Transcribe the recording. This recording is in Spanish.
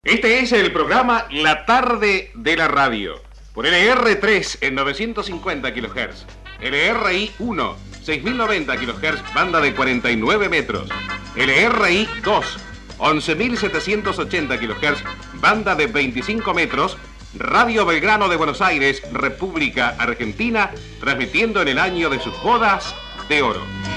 Este es el programa La Tarde de la Radio, por LR3 en 950 kHz, LRI1, 6090 kHz, banda de 49 metros, LRI2, 11780 kHz, banda de 25 metros, Radio Belgrano de Buenos Aires, República Argentina, transmitiendo en el año de sus bodas de oro.